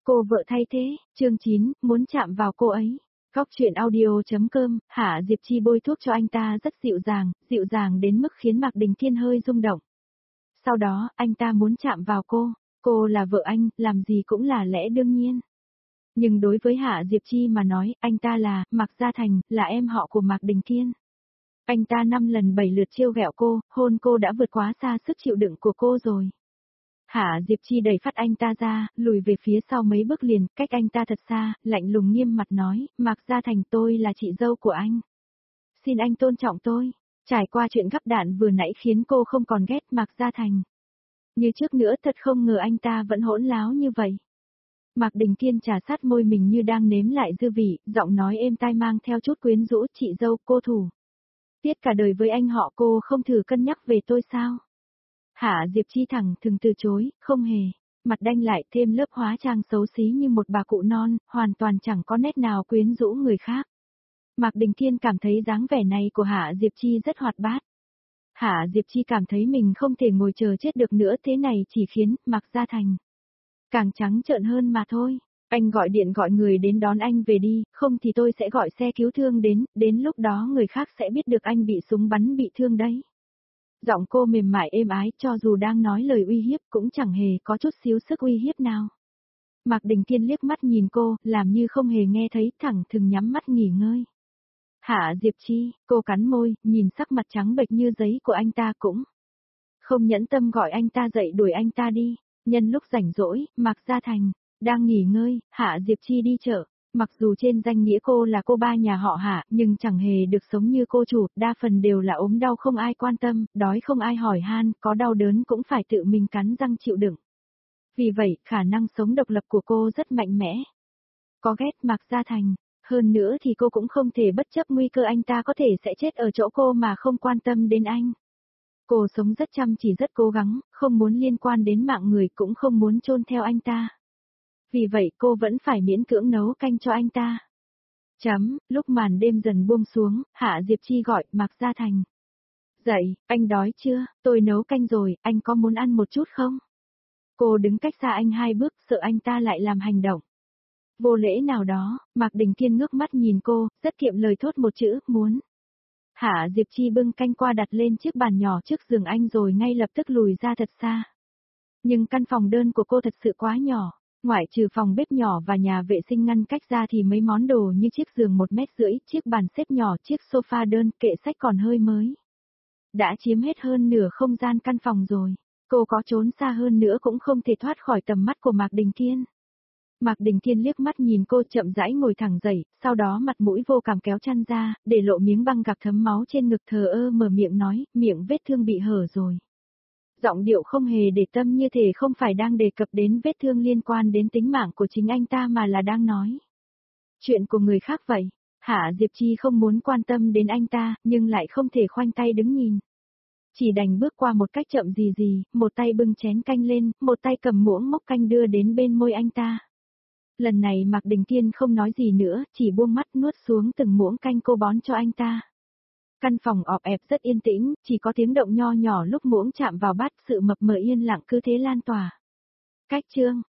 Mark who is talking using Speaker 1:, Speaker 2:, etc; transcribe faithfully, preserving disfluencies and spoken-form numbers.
Speaker 1: Cô vợ thay thế, chương chín, muốn chạm vào cô ấy. Góc truyện audio.com, Hạ Diệp Chi bôi thuốc cho anh ta rất dịu dàng, dịu dàng đến mức khiến Mạc Đình Thiên hơi rung động. Sau đó, anh ta muốn chạm vào cô, cô là vợ anh, làm gì cũng là lẽ đương nhiên. Nhưng đối với Hạ Diệp Chi mà nói, anh ta là, Mạc Gia Thành, là em họ của Mạc Đình Thiên. Anh ta năm lần bảy lượt trêu ghẹo cô, hôn cô đã vượt quá xa sức chịu đựng của cô rồi. Hạ Diệp Chi đẩy phát anh ta ra, lùi về phía sau mấy bước liền, cách anh ta thật xa, lạnh lùng nghiêm mặt nói, Mạc Gia Thành, tôi là chị dâu của anh. Xin anh tôn trọng tôi. Trải qua chuyện gắp đạn vừa nãy khiến cô không còn ghét Mạc Gia Thành. Như trước nữa, thật không ngờ anh ta vẫn hỗn láo như vậy. Mạc Đình Thiên trà sát môi mình như đang nếm lại dư vị, giọng nói êm tai mang theo chút quyến rũ, chị dâu, cô thủ. Tiếc cả đời với anh họ, cô không thử cân nhắc về tôi sao? Hạ Diệp Chi thẳng thừng từ chối, không hề. Mặt đanh lại thêm lớp hóa trang xấu xí như một bà cụ non, hoàn toàn chẳng có nét nào quyến rũ người khác. Mạc Đình Thiên cảm thấy dáng vẻ này của Hạ Diệp Chi rất hoạt bát. Hạ Diệp Chi cảm thấy mình không thể ngồi chờ chết được nữa, thế này chỉ khiến Mạc Gia Thành càng trắng trợn hơn mà thôi. Anh gọi điện gọi người đến đón anh về đi, không thì tôi sẽ gọi xe cứu thương đến, đến lúc đó người khác sẽ biết được anh bị súng bắn bị thương đấy. Giọng cô mềm mại êm ái, cho dù đang nói lời uy hiếp cũng chẳng hề có chút xíu sức uy hiếp nào. Mạc Đình Thiên liếc mắt nhìn cô, làm như không hề nghe thấy, thẳng thừng nhắm mắt nghỉ ngơi. Hạ Diệp Chi, cô cắn môi, nhìn sắc mặt trắng bệch như giấy của anh ta cũng không nhẫn tâm gọi anh ta dậy đuổi anh ta đi. Nhân lúc rảnh rỗi, Mạc Gia Thành đang nghỉ ngơi, Hạ Diệp Chi đi chợ. Mặc dù trên danh nghĩa cô là cô ba nhà họ Hạ, nhưng chẳng hề được sống như cô chủ, đa phần đều là ốm đau không ai quan tâm, đói không ai hỏi han, có đau đớn cũng phải tự mình cắn răng chịu đựng. Vì vậy, khả năng sống độc lập của cô rất mạnh mẽ. Có ghét Mạc Gia Thành, hơn nữa thì cô cũng không thể bất chấp nguy cơ anh ta có thể sẽ chết ở chỗ cô mà không quan tâm đến anh. Cô sống rất chăm chỉ rất cố gắng, không muốn liên quan đến mạng người cũng không muốn chôn theo anh ta. Vì vậy cô vẫn phải miễn cưỡng nấu canh cho anh ta. Chấm, lúc màn đêm dần buông xuống, Hạ Diệp Chi gọi Mạc Gia Thành. Dậy, anh đói chưa, tôi nấu canh rồi, anh có muốn ăn một chút không? Cô đứng cách xa anh hai bước, sợ anh ta lại làm hành động vô lễ nào đó. Mạc Đình Thiên ngước mắt nhìn cô, rất kiệm lời thốt một chữ, muốn. Hạ Diệp Chi bưng canh qua đặt lên chiếc bàn nhỏ trước giường anh rồi ngay lập tức lùi ra thật xa. Nhưng căn phòng đơn của cô thật sự quá nhỏ. Ngoại trừ phòng bếp nhỏ và nhà vệ sinh ngăn cách ra thì mấy món đồ như chiếc giường một mét rưỡi, chiếc bàn xếp nhỏ, chiếc sofa đơn, kệ sách còn hơi mới. Đã chiếm hết hơn nửa không gian căn phòng rồi. Cô có trốn xa hơn nữa cũng không thể thoát khỏi tầm mắt của Mạc Đình Thiên. Mạc Đình Thiên liếc mắt nhìn cô chậm rãi ngồi thẳng dậy, sau đó mặt mũi vô cảm kéo chăn ra, để lộ miếng băng gạc thấm máu trên ngực, thờ ơ mở miệng nói, miệng vết thương bị hở rồi. Giọng điệu không hề để tâm, như thể không phải đang đề cập đến vết thương liên quan đến tính mạng của chính anh ta mà là đang nói chuyện của người khác vậy. Hạ Diệp Chi không muốn quan tâm đến anh ta, nhưng lại không thể khoanh tay đứng nhìn. Chỉ đành bước qua một cách chậm gì gì, một tay bưng chén canh lên, một tay cầm muỗng mốc canh đưa đến bên môi anh ta. Lần này Mạc Đình Thiên không nói gì nữa, chỉ buông mắt nuốt xuống từng muỗng canh cô bón cho anh ta. Căn phòng ọp ẹp rất yên tĩnh, chỉ có tiếng động nho nhỏ lúc muỗng chạm vào bát, sự mập mờ yên lặng cứ thế lan tỏa. Cách chương